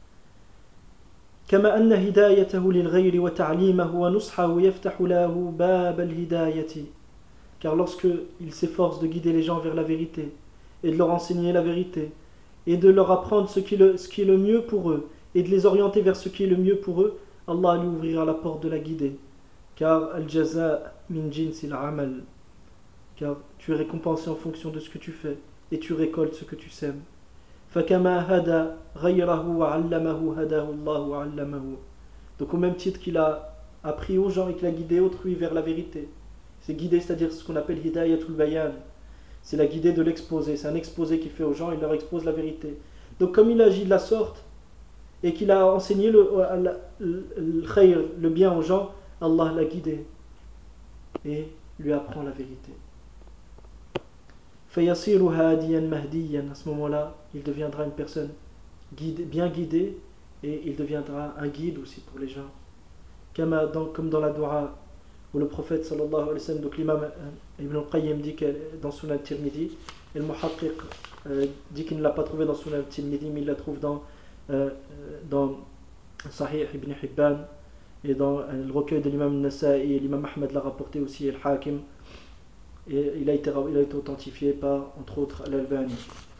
كما أن هدايته للغير وتعليمه ونصحه يفتح له باب الهداية. Car lorsque il s'efforce de guider les gens vers la vérité et de leur enseigner la vérité et de leur apprendre ce qui est le, ce qui est le mieux pour eux et de les orienter vers ce qui est le mieux pour eux, Allah lui ouvrira la porte de la guider. Car al-jaza min jinsil amal. Car tu es récompensé en fonction de ce que tu fais et tu récoltes ce que tu sèmes. فكما هدى غيره وعلمه هداه الله وعلمه. Donc au même titre qu'il a appris aux gens et qu'il a guidé autrui vers la vérité. C'est guider, c'est-à-dire ce qu'on appelle hidayatul bayan. C'est la guidée de l'exposé. C'est un exposé qu'il fait aux gens, il leur expose la vérité. Donc comme il agit de la sorte et qu'il a enseigné le, le, le khayr, le bien aux gens, Allah l'a guidé et lui apprend la vérité. فَيَصِيرُ هَادِيًا مَهْدِيًا. À ce moment-là, il deviendra une personne guidée, bien guidée, et il deviendra un guide aussi pour les gens. Comme dans, comme dans la dua où le prophète sallallahu alayhi wa sallam, donc l'imam Ibn al-Qayyim dit que dans Sunan al-Tirmidhi, et le Muhaqqiq euh, dit qu'il ne l'a pas trouvé dans Sunan al-Tirmidhi, mais il la trouve dans, euh, dans Sahih Ibn Hibban et dans euh, le recueil de l'imam Nasa'i, et l'imam Ahmed l'a rapporté aussi, et le Hakim. Et il a, été, il a été authentifié par, entre autres, Al-Albani.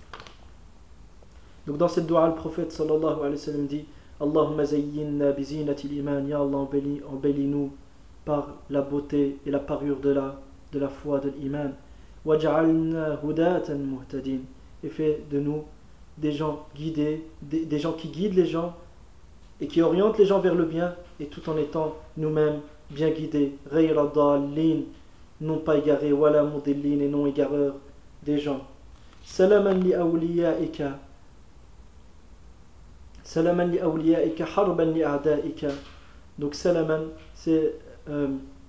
Donc dans cette dua, le prophète sallallahu alayhi wa sallam dit Allahumma zayyinna bizinati l'iman, ya Allah, embellis-nous par la beauté et la parure de la, de la foi, de l'iman. Waj'alna hudatan muhtadin. Et fais de nous des gens guidés, des, des gens qui guident les gens et qui orientent les gens vers le bien, et tout en étant nous-mêmes bien guidés. Ghayra dallin, non pas égarés, wala mudillin, et non égareurs des gens. Salaman li awliyaika, salaman li awliyaika, harban li a'daika. Donc salaman, c'est euh,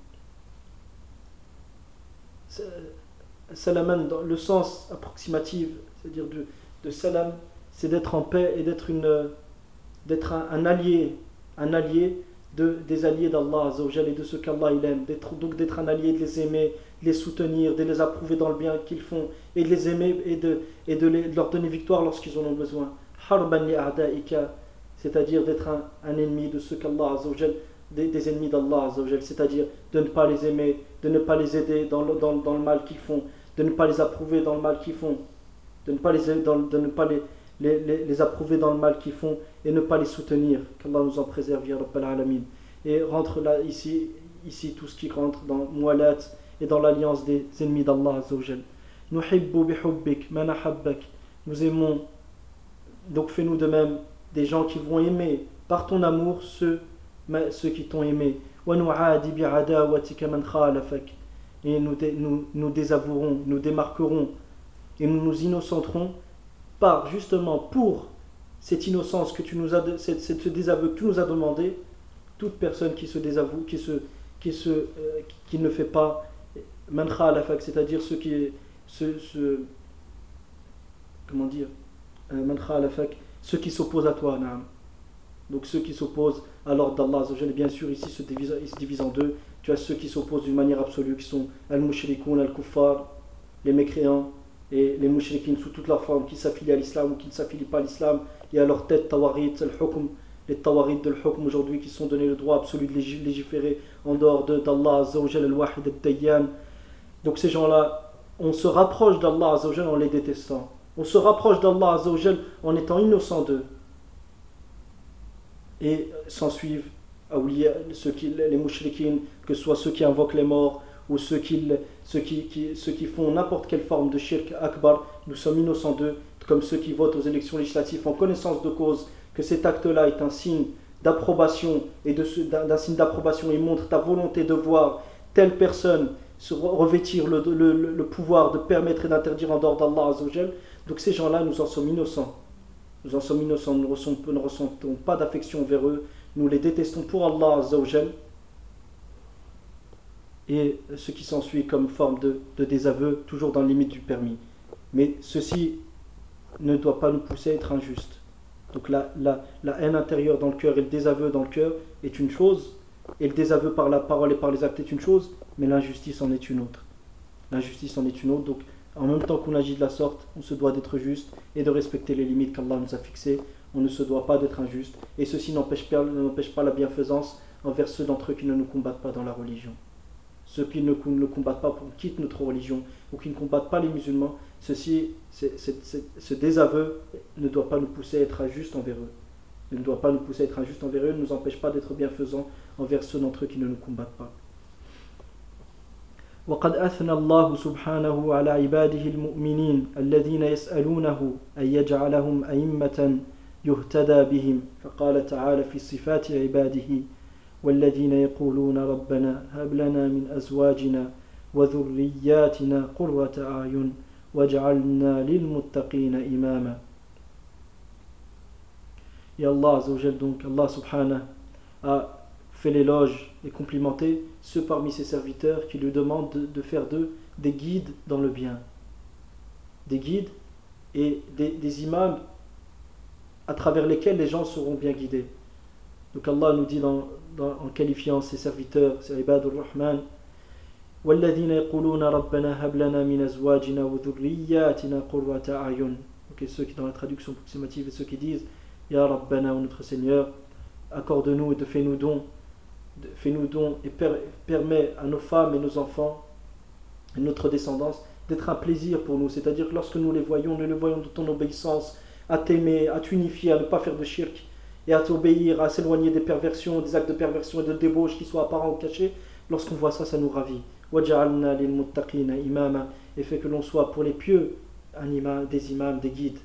salaman dans le sens approximatif, c'est-à-dire de, de salam, c'est d'être en paix et d'être une, d'être un, un allié, un allié de, des alliés d'Allah Azza wa Jal et de ce qu'Allah il aime, d'être, donc d'être un allié, de les aimer, de les soutenir, de les approuver dans le bien qu'ils font, et de les aimer et de, et de, les, de leur donner victoire lorsqu'ils en ont besoin. Harban li a'daika, c'est-à-dire d'être un, un ennemi de ce qu'Allah Azza wa Jal, des, des ennemis d'Allah Azza wa Jal, c'est-à-dire de ne pas les aimer, de ne pas les aider dans le, dans, dans le mal qu'ils font, de ne pas les approuver dans le mal qu'ils font, de ne pas les, dans, de ne pas les, les, les, les approuver dans le mal qu'ils font, et ne pas les soutenir. Qu'Allah nous en préserve, ya Rabbal Alamin. Et rentre là, ici, ici tout ce qui rentre dans Mualat et dans l'alliance des ennemis d'Allah Azza wa Jal. Nuhibbu bihubbik man ahabbak. Nous aimons, donc fais-nous de même des gens qui vont aimer par ton amour ceux, ceux qui t'ont aimé. Wa nu'adi bi'adawatika man khalafak. Et nous, nous, nous désavouerons, nous démarquerons et nous nous innocenterons par, justement, pour cette innocence que tu nous as, cette, cette, ce désaveu que tu nous as demandé. Toute personne qui se désavoue, qui, se, qui, se, euh, qui, qui ne fait pas man khalafak, c'est-à-dire ceux qui ce, ce, comment dire euh, man khalafak, ceux qui s'opposent à toi, naam. Donc ceux qui s'opposent à l'ordre d'Allah Azza wa Jal. Bien sûr, ici se divise, il se divise en deux. Tu as ceux qui s'opposent d'une manière absolue, qui sont al-mushrikoun, al-kuffar, les mécréants, et les mushrikines sous toutes leurs formes, qui s'affilient à l'islam ou qui ne s'affilient pas à l'islam, et à leur tête tawarit, al-hukm, les tawarit de l'hukm aujourd'hui qui sont donnés le droit absolu de légiférer en dehors d'Allah Azza wa Jal, al-wahid al-dayyan. Donc ces gens-là, on se rapproche d'Allah Azza wa Jal en les détestant, on se rapproche d'Allah Azza wa Jal en étant innocent d'eux, et s'en suivent ceux qui, les mouchrikines, que ce soit ceux qui invoquent les morts ou ceux qui, ceux qui, qui, ceux qui font n'importe quelle forme de shirk akbar, nous sommes innocents d'eux, comme ceux qui votent aux élections législatives en connaissance de cause que cet acte-là est un signe d'approbation et de ce, d'un, d'un signe d'approbation, il montre ta volonté de voir telle personne se revêtir le, le, le, le pouvoir de permettre et d'interdire en dehors d'Allah Azza wa Jal. Donc ces gens-là, nous en sommes innocents. Nous en sommes innocents, nous ne ressentons, ne ressentons pas d'affection vers eux, nous les détestons pour Allah Azza wa Jal. et ce qui s'ensuit comme forme de, de désaveu, toujours dans la limite du permis. Mais ceci ne doit pas nous pousser à être injustes. Donc la, la, la haine intérieure dans le cœur et le désaveu dans le cœur est une chose, et le désaveu par la parole et par les actes est une chose, mais l'injustice en est une autre. L'injustice en est une autre. Donc en même temps qu'on agit de la sorte, on se doit d'être juste et de respecter les limites qu'Allah nous a fixées. On ne se doit pas d'être injuste, et ceci n'empêche pas, n'empêche pas la bienfaisance envers ceux d'entre eux qui ne nous combattent pas dans la religion. Ceux qui ne nous combattent pas, qui quittent notre religion, ou qui ne combattent pas les musulmans, ceci, c'est, c'est, c'est, ce désaveu ne doit pas nous pousser à être injustes envers eux. Il ne doit pas nous pousser à être injustes envers eux, ne nous empêche pas d'être bienfaisants envers ceux d'entre eux qui ne nous combattent pas. وقد أثنى الله سبحانه على عباده المؤمنين الذين يسألونه أن يجعلهم أئمة يهتدى بهم فقال تعالى في صفات عباده والذين يقولون ربنا هب لنا من أزواجنا وذرياتنا قرة أعين واجعلنا للمتقين إماما. Et Allah Azza wa Jal, donc Allah subhanahu a fait l'éloge et complimenté ceux parmi ses serviteurs qui lui demandent de, de faire d'eux des guides dans le bien, des guides et des, des imams à travers lesquels les gens seront bien guidés. Donc Allah nous dit dans, dans, en qualifiant ses serviteurs, ses ibadur rahman, وَالَّذِينَ يَقُولُونَ رَبَّنَا هَبْ لَنَا مِنْ أَزْوَاجِنَا وَذُرِّيَّاتِنَا قُرَّةَ أَعْيُنٍ. Donc ceux qui dans la traduction approximative et ceux qui disent Ya Rabbana, ou notre Seigneur, accorde-nous et de fais-nous don, fais-nous don et per, permets à nos femmes et nos enfants et notre descendance d'être un plaisir pour nous, c'est-à-dire que lorsque nous les voyons, nous les voyons de ton obéissance, à t'aimer, à t'unifier, à ne pas faire de shirk et à t'obéir, à s'éloigner des perversions, des actes de perversion et de débauche qui soient apparents ou cachés. Lorsqu'on voit ça, ça nous ravit. وَجَعَلْنَا لِلْمُتَّقِينَ إِمَامًا, et fait que l'on soit pour les pieux un imam, des imams, des guides.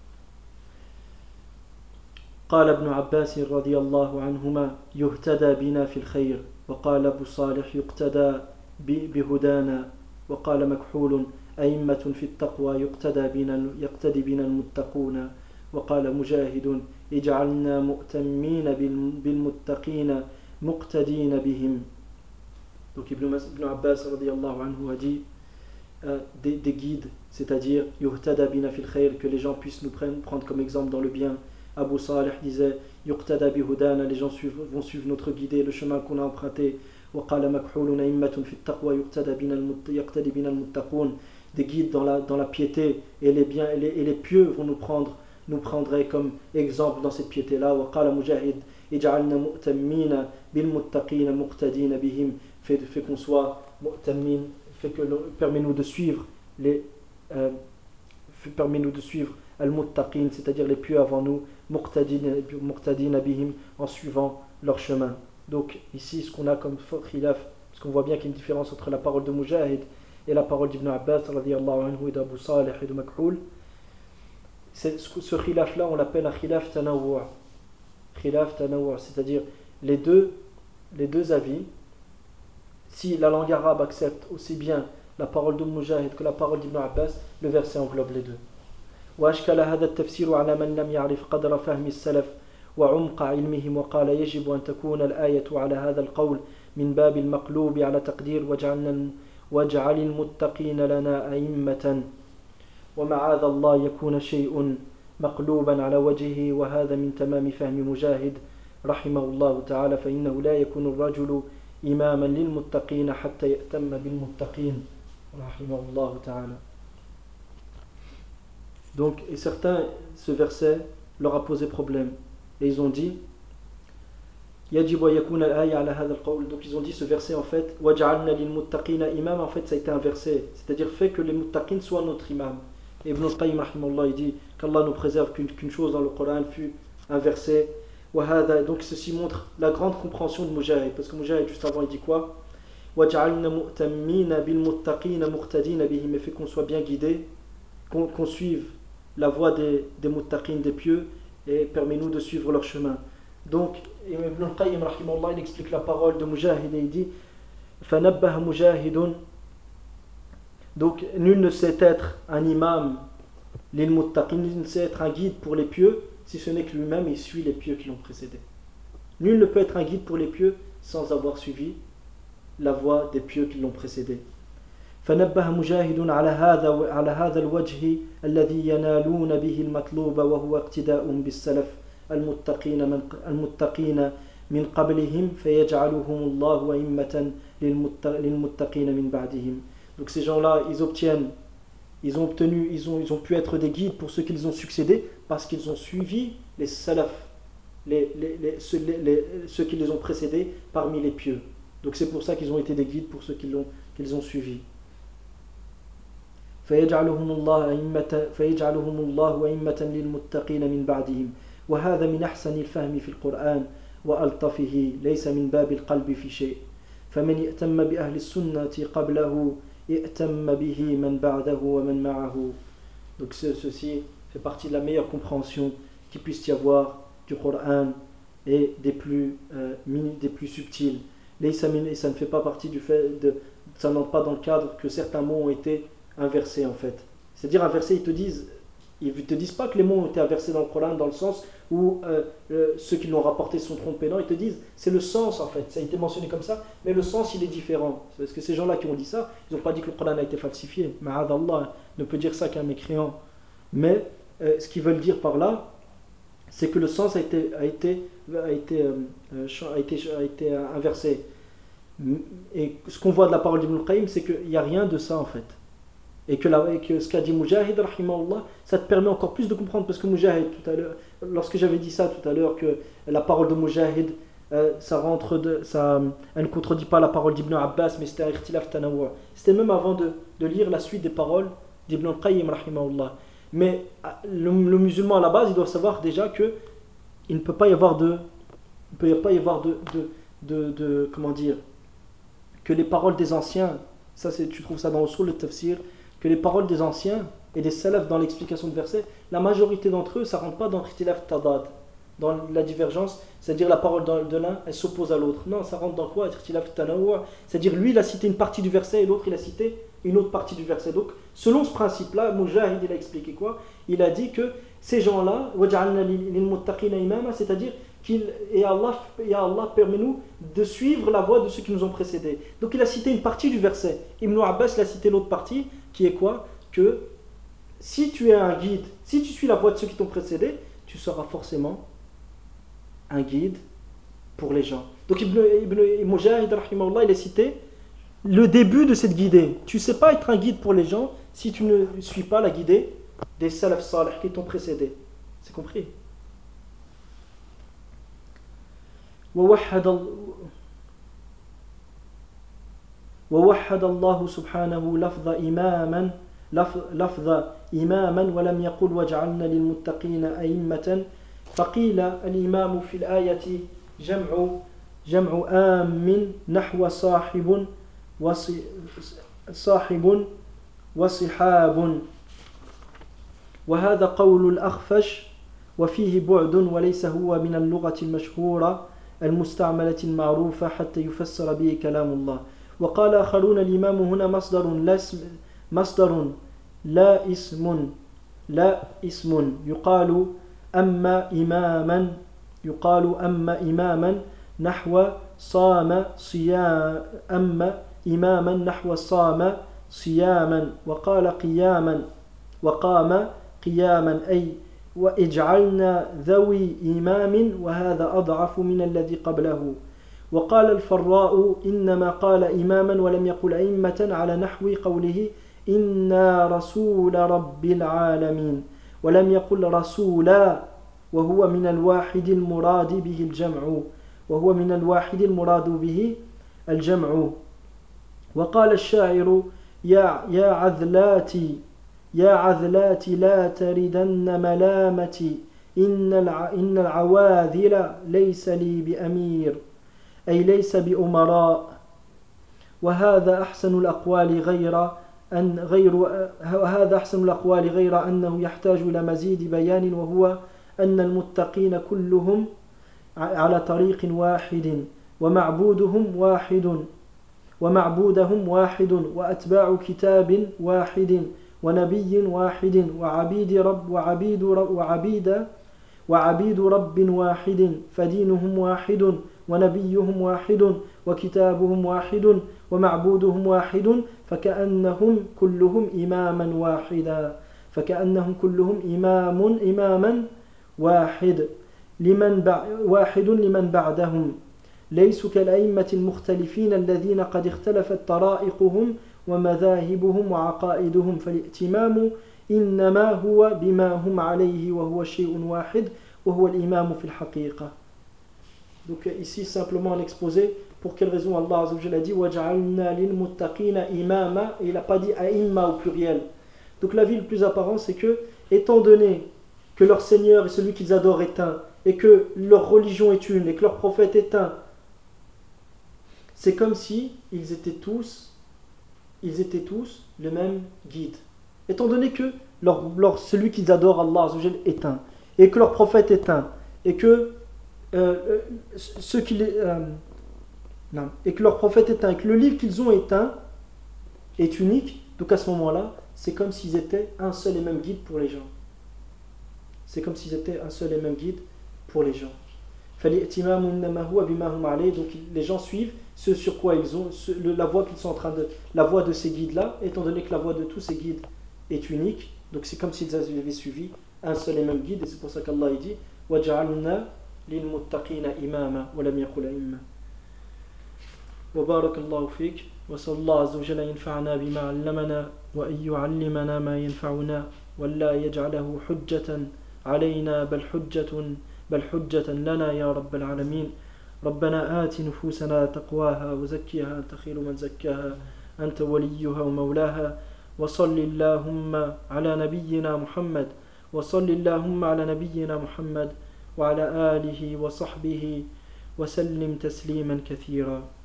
قال ابن عباس رضي الله عنهما يهتدى بنا في الخير وقال أبو صالح يقتدى بهدانا وقال مكحول أئمة في التقوى يقتدى بنا يقتدي بنا المتقون وقال مجاهد اجعلنا مؤتمين بالمتقين مقتدين بهم. Donc Ibn Abbas radiyallahu anhu a dit euh, des, des guides, c'est-à-dire yuhtada bina fil khayr, que les gens puissent nous prendre, prendre comme exemple dans le bien. Abu Salih disait yuqtada bihudana, les gens suivent, vont suivre notre guidée, le chemin qu'on a emprunté. وقال مكحول أئمة في التقوى يقتدى بنا يقتدي بنا المتقون, des guides dans la, dans la piété, et les biens et les, et les pieux vont nous prendre nous prendraient comme exemple dans cette piété-là. وقال مجاهد اجعلنا مؤتمين بالمتقين مقتدين بهم, fait, fait qu'on soit mu'tammin, fait que permet-nous de suivre les euh, permet-nous de suivre al-muttaqin, c'est-à-dire les pieux avant nous, muqtadin bihim, en suivant leur chemin. Donc ici ce qu'on a comme khilaf, parce qu'on voit bien qu'il y a une différence entre la parole de Mujahid et la parole d'Ibn Abbas radiyallahu anhu et d'Abu Salih et de Makhoul. C'est, ce khilaf là on l'appelle un khilaf tanawwu', khilaf tanawwu', c'est-à-dire les deux les deux avis. Si la langue arabe accepte aussi bien la parole de Mujahid que la parole d'Ibn Abbas, le verset englobe les deux. وأشكل هذا التفسير على من لم يعرف قدر فهم السلف وعمق علمهم وقال يجب أن تكون الآية على هذا القول من باب المقلوب على تقدير وجعلنا واجعل المتقين لنا أئمة ومعاذ الله يكون شيء مقلوبا على وجهه وهذا من تمام فهم مجاهد رحمه الله تعالى فإنه لا يكون الرجل إماما للمتقين حتى يأتم بالمتقين رحمه الله تعالى. Donc, et certains, ce verset leur a posé problème. Et ils ont dit, يجب أن يكون الآية على هذا القول. Donc ils ont dit ce verset en fait, وَجَعَلْنَا لِلْمُتَّقِينَ إِمَامًا, en fait ça a été inversé. C'est-à-dire fait que les muttaqin soient notre imam. Et Ibn al-Qayyim rahimahullah il dit qu'Allah nous préserve qu'une, qu'une chose dans le Coran fut inversée. وهذا, donc ceci montre la grande compréhension de Mujahid. Parce que Mujahid juste avant il dit quoi, وَجَعَلْنَا مُؤْتَمِّينَ بِالْمُتَّقِينَ مُقْتَدِينَ بِهِمْ, mais fait qu'on soit bien guidé, qu'on, qu'on suive la voie des, des muttaqin, des pieux, et permets-nous de suivre leur chemin. Donc Ibn al-Qayyim rahimahullah il explique la parole de Mujahid et il dit فَنَبَّهَ مُجَاهِدٌ, donc nul ne sait être un imam lil muttaqin, nul ne sait être un guide pour les pieux si ce n'est que lui-même il suit les pieux qui l'ont précédé. Nul ne peut être un guide pour les pieux sans avoir suivi la voie des pieux qui l'ont précédé. فنبه مجاهد على هذا على هذا الوجه الذي ينالون به المطلوب وهو اقتداء بالسلف المتقين من المتقين من قبلهم فيجعلهم الله أئمة للمتقين من بعدهم. Donc ces gens-là, ils obtiennent, ils ont obtenu, ils ont, ils ont pu être des guides pour ceux qu'ils ont succédé parce qu'ils ont suivi les salaf, les, les, les, ceux, les, les, ceux qui les ont précédés parmi les pieux. Donc c'est pour ça qu'ils ont été des guides pour ceux qu'ils ont, qu'ils ont suivis. فيجعلهم الله أئمة فيجعلهم الله أئمة للمتقين من بعدهم وهذا من أحسن الفهم في القرآن وألطفه ليس من باب القلب في شيء فمن يأتم بأهل السنة قبله يأتم به من بعده ومن معه. Donc ceci fait partie de la meilleure compréhension qu'il puisse y avoir du Coran et des plus euh, des plus subtils. Et ça ne fait pas partie du fait de, ça n'entre pas dans le cadre que certains mots ont été inversés en fait. C'est-à-dire inversés, ils te disent, ils te disent pas que les mots ont été inversés dans le Coran dans le sens où euh, euh, ceux qui l'ont rapporté sont trompés. Non, ils te disent c'est le sens en fait. Ça a été mentionné comme ça, mais le sens il est différent. C'est parce que ces gens-là qui ont dit ça, ils n'ont pas dit que le Coran a été falsifié. Ma'adallah ne peut dire ça qu'un mécréant. Mais euh, ce qu'ils veulent dire par là, c'est que le sens a été a été a été euh, a été, a été inversé. Et ce qu'on voit de la parole d'Ibn al-Qayyim, c'est qu'il n'y a rien de ça en fait. Et que, la, et que ce qu'a dit Mujahid, rahimahullah, ça te permet encore plus de comprendre. Parce que Mujahid, tout à l'heure, lorsque j'avais dit ça tout à l'heure, que la parole de Mujahid, euh, ça rentre de, ça, elle ne contredit pas la parole d'Ibn Abbas, mais c'était un ikhtilaf tanawwa. C'était même avant de, de lire la suite des paroles d'Ibn al-Qayyim, rahimahullah. Mais le, le musulman à la base, il doit savoir déjà que il ne peut pas y avoir de, il peut pas y avoir de, de, de, de comment dire, que les paroles des anciens, ça c'est, tu trouves ça dans Usul al-Tafsir, que les paroles des anciens et des salafs dans l'explication de versets, la majorité d'entre eux, ça ne rentre pas dans l'Ikhtilaf Tadad, dans la divergence, c'est-à-dire la parole de l'un, elle s'oppose à l'autre. Non, ça rentre dans quoi? L'Ikhtilaf Tanawwa, c'est-à-dire lui, il a cité une partie du verset et l'autre, il a cité une autre partie du verset. Donc, selon ce principe-là, Mujahid, il a expliqué quoi? Il a dit que ces gens-là, c'est-à-dire qu'il, et Allah, et Allah permet-nous de suivre la voie de ceux qui nous ont précédés. Donc, il a cité une partie du verset. Ibn Abbas, il a cité l'autre partie, qui est quoi? Que si tu es un guide, si tu suis la voie de ceux qui t'ont précédé, tu seras forcément un guide pour les gens. Donc Ibn, Ibn Mujahid, rahimahullah, il a cité le début de cette guidée. Tu ne sais pas être un guide pour les gens si tu ne suis pas la guidée des salaf salih qui t'ont précédé. C'est compris? ووحد الله سبحانه لفظ إماما لفظ إماما ولم يقل وجعلنا للمتقين أئمة فقيل الإمام في الآية جمع جمع آم نحو صاحب صاحب وصحاب وهذا قول الأخفش وفيه بعد وليس هو من اللغة المشهورة المستعملة المعروفة حتى يفسر به كلام الله. وقال آخرون الإمام هنا مصدر لا اسم مصدر لا اسم لا اسم يقال أما إماما يقال أما إماما نحو صام صيام أما إماما نحو صام صياما وقال قياما وقام قياما أي وإجعلنا ذوي إمام وهذا أضعف من الذي قبله. وقال الفراء إنما قال إماما ولم يقل أئمة على نحو قوله إنا رسول رب العالمين ولم يقل رسولا وهو من الواحد المراد به الجمع وهو من الواحد المراد به الجمع. وقال الشاعر يا يا عذلاتي يا عذلاتي لا تردن ملامتي إن إن العواذل ليس لي بأمير أي ليس بأمراء وهذا أحسن الأقوال غير أن غير وهذا أحسن الأقوال غير أنه يحتاج إلى مزيد بيان وهو أن المتقين كلهم على طريق واحد ومعبودهم واحد ومعبودهم واحد وأتباع كتاب واحد ونبي واحد وعبيد رب وعبيد رب وعبيد وعبيد رب واحد فدينهم واحد ونبيهم واحد وكتابهم واحد ومعبودهم واحد فكأنهم كلهم إماما واحدا فكأنهم كلهم إمام إماما واحد لمن واحد لمن بعدهم ليسوا كالأئمة المختلفين الذين قد اختلفت طرائقهم ومذاهبهم وعقائدهم فالائتمام إنما هو بما هم عليه وهو شيء واحد وهو الإمام في الحقيقة. Donc ici simplement un exposé pour quelle raison Allah Azza wa Jalla a dit وَجَعَلْنَا لِلْمُتَّقِينَ إِمَامًا et il n'a pas dit aïmma au pluriel. Donc la vie le plus apparent c'est que étant donné que leur Seigneur est celui qu'ils adorent est un et que leur religion est une et que leur prophète est un, c'est comme si ils étaient tous ils étaient tous le même guide. Étant donné que leur, leur, celui qu'ils adorent, Allah Azza wa Jalla, est un, et que leur prophète est un, et que euh, ceux qui les, euh, non, et que leur prophète est un, et que le livre qu'ils ont est un, est unique, donc à ce moment-là, c'est comme s'ils étaient un seul et même guide pour les gens. C'est comme s'ils étaient un seul et même guide pour les gens. Donc les gens suivent ce sur quoi ils ont, ce, le, la voie qu'ils sont en train de, la voie de ces guides-là, étant donné que la voie de tous ces guides est unique, donc c'est comme s'ils avaient suivi un seul et même guide, et c'est pour ça qu'Allah dit وَجَعَلْنَا لِلْمُتَّقِينَ إِمَامًا وَلَمْ يَقُلْ أَئِمَّةً. وبارك الله فيك وصلى الله عز وجل ينفعنا بما علمنا وأن يعلمنا ما ينفعنا ولا يجعله حجة علينا بل حجة بل حجة لنا يا رب العالمين. ربنا آت نفوسنا تقواها وزكها أنت خير من زكاها أنت وليها ومولاها وصل اللهم على نبينا محمد وصل اللهم على نبينا محمد وعلى آله وصحبه وسلم تسليما كثيرا.